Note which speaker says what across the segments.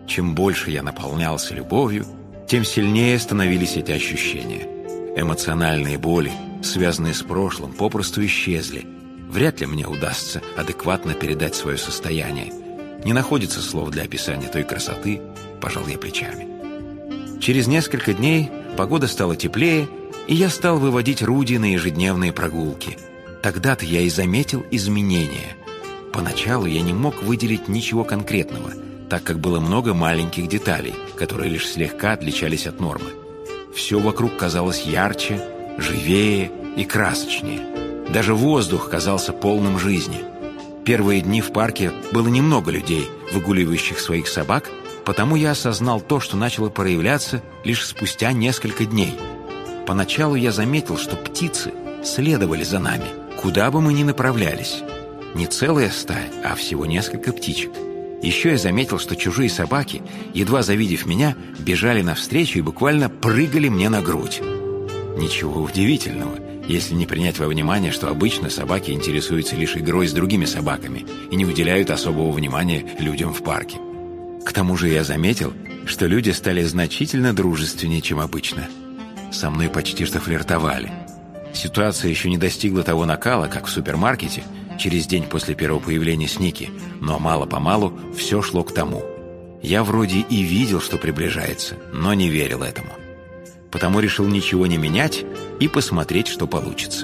Speaker 1: Чем больше я наполнялся любовью, тем сильнее становились эти ощущения. Эмоциональные боли, связанные с прошлым, попросту исчезли. Вряд ли мне удастся адекватно передать свое состояние. Не находится слов для описания той красоты, пожал я плечами. Через несколько дней погода стала теплее, и я стал выводить Руди на ежедневные прогулки. Тогда-то я и заметил изменения. Поначалу я не мог выделить ничего конкретного, так как было много маленьких деталей, которые лишь слегка отличались от нормы. Все вокруг казалось ярче, живее и красочнее. Даже воздух казался полным жизни. Первые дни в парке было немного людей, выгуливающих своих собак, потому я осознал то, что начало проявляться лишь спустя несколько дней. Поначалу я заметил, что птицы следовали за нами, куда бы мы ни направлялись. Не целая стая, а всего несколько птичек. Еще я заметил, что чужие собаки, едва завидев меня, бежали навстречу и буквально прыгали мне на грудь. Ничего удивительного, если не принять во внимание, что обычно собаки интересуются лишь игрой с другими собаками и не уделяют особого внимания людям в парке. К тому же я заметил, что люди стали значительно дружественнее, чем обычно. Со мной почти что флиртовали. Ситуация еще не достигла того накала, как в супермаркете, через день после первого появления Сники, но мало-помалу все шло к тому. Я вроде и видел, что приближается, но не верил этому. Потому решил ничего не менять и посмотреть, что получится.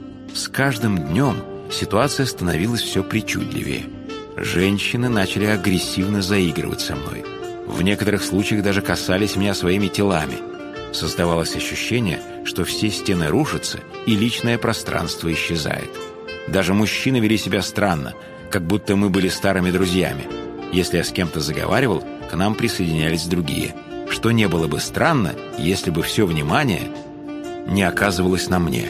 Speaker 1: С каждым днем ситуация становилась все причудливее. Женщины начали агрессивно заигрывать со мной. В некоторых случаях даже касались меня своими телами. Создавалось ощущение, что все стены рушатся и личное пространство исчезает. Даже мужчины вели себя странно, как будто мы были старыми друзьями. Если я с кем-то заговаривал, к нам присоединялись другие. Что не было бы странно, если бы все внимание не оказывалось на мне.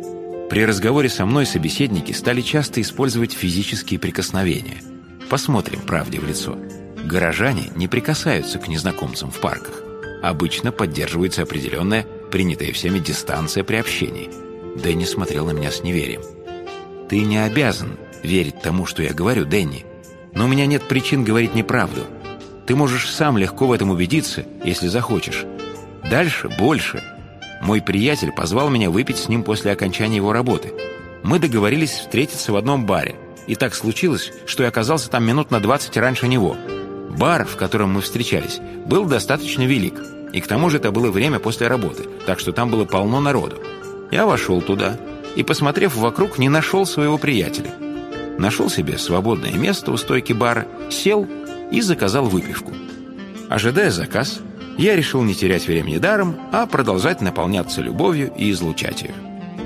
Speaker 1: При разговоре со мной собеседники стали часто использовать физические прикосновения. Посмотрим правде в лицо. Горожане не прикасаются к незнакомцам в парках. Обычно поддерживается определенная, принятая всеми дистанция при общении. Дэнни смотрел на меня с неверием. «Ты не обязан верить тому, что я говорю, Дэнни. Но у меня нет причин говорить неправду. Ты можешь сам легко в этом убедиться, если захочешь. Дальше больше. Мой приятель позвал меня выпить с ним после окончания его работы. Мы договорились встретиться в одном баре. И так случилось, что я оказался там минут на 20 раньше него. Бар, в котором мы встречались, был достаточно велик. И к тому же это было время после работы, так что там было полно народу. Я вошел туда и, посмотрев вокруг, не нашел своего приятеля. Нашел себе свободное место у стойки бара, сел и заказал выпивку. Ожидая заказ, я решил не терять времени даром, а продолжать наполняться любовью и излучать ее.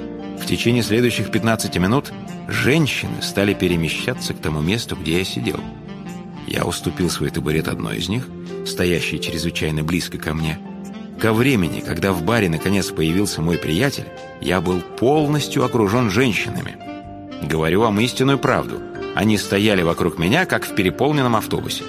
Speaker 1: В течение следующих 15 минут женщины стали перемещаться к тому месту, где я сидел. Я уступил свой табурет одной из них, стоящей чрезвычайно близко ко мне. Ко времени, когда в баре наконец появился мой приятель, я был полностью окружен женщинами. Говорю вам истинную правду. Они стояли вокруг меня, как в переполненном автобусе.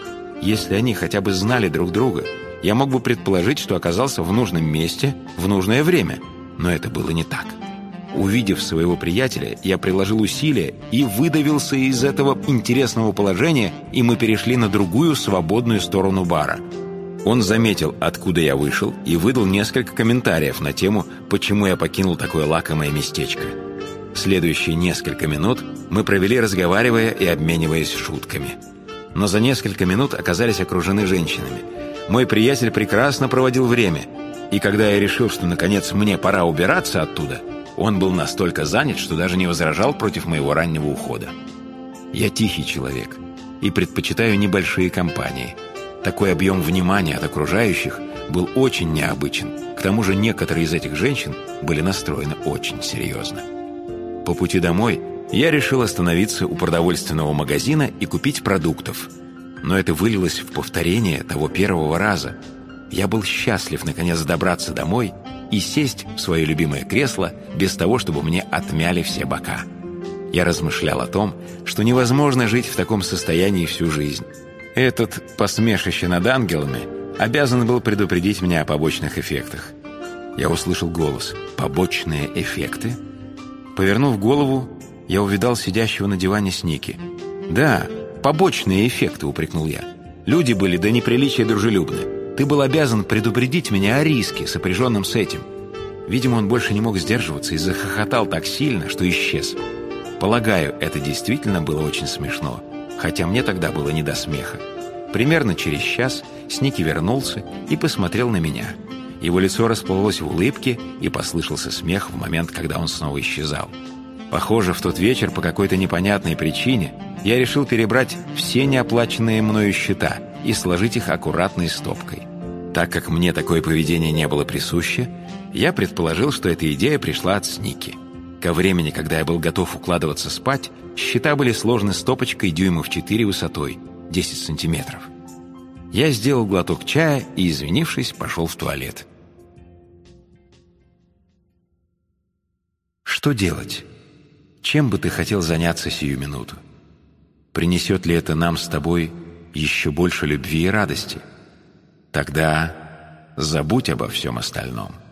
Speaker 1: Если они хотя бы знали друг друга, я мог бы предположить, что оказался в нужном месте в нужное время. Но это было не так. Увидев своего приятеля, я приложил усилия и выдавился из этого интересного положения, и мы перешли на другую свободную сторону бара. Он заметил, откуда я вышел, и выдал несколько комментариев на тему, почему я покинул такое лакомое местечко. Следующие несколько минут мы провели, разговаривая и обмениваясь шутками. Но за несколько минут оказались окружены женщинами. Мой приятель прекрасно проводил время, и когда я решил, что наконец мне пора убираться оттуда, он был настолько занят, что даже не возражал против моего раннего ухода. Я тихий человек и предпочитаю небольшие компании. Такой объем внимания от окружающих был очень необычен. К тому же некоторые из этих женщин были настроены очень серьезно. По пути домой я решил остановиться у продовольственного магазина и купить продуктов. Но это вылилось в повторение того первого раза. Я был счастлив наконец добраться домой и сесть в свое любимое кресло без того, чтобы мне отмяли все бока. Я размышлял о том, что невозможно жить в таком состоянии всю жизнь. Этот посмешище над ангелами обязан был предупредить меня о побочных эффектах. Я услышал голос «Побочные эффекты?». Повернув голову, я увидал сидящего на диване Сники. «Да, побочные эффекты», — упрекнул я. Люди были до неприличия дружелюбны. Ты был обязан предупредить меня о риске, сопряженном с этим». Видимо, он больше не мог сдерживаться и захохотал так сильно, что исчез. Полагаю, это действительно было очень смешно, хотя мне тогда было не до смеха. Примерно через час Сники вернулся и посмотрел на меня. Его лицо расплылось в улыбке, и послышался смех в момент, когда он снова исчезал. Похоже, в тот вечер по какой-то непонятной причине я решил перебрать все неоплаченные мною счета и сложить их аккуратной стопкой. Так как мне такое поведение не было присуще, я предположил, что эта идея пришла от Сники. Ко времени, когда я был готов укладываться спать, счета были сложены стопочкой дюймов 4 высотой, 10 сантиметров. Я сделал глоток чая и, извинившись, пошел в туалет. Что делать? Чем бы ты хотел заняться сию минуту? Принесет ли это нам с тобой еще больше любви и радости? Тогда забудь обо всем остальном.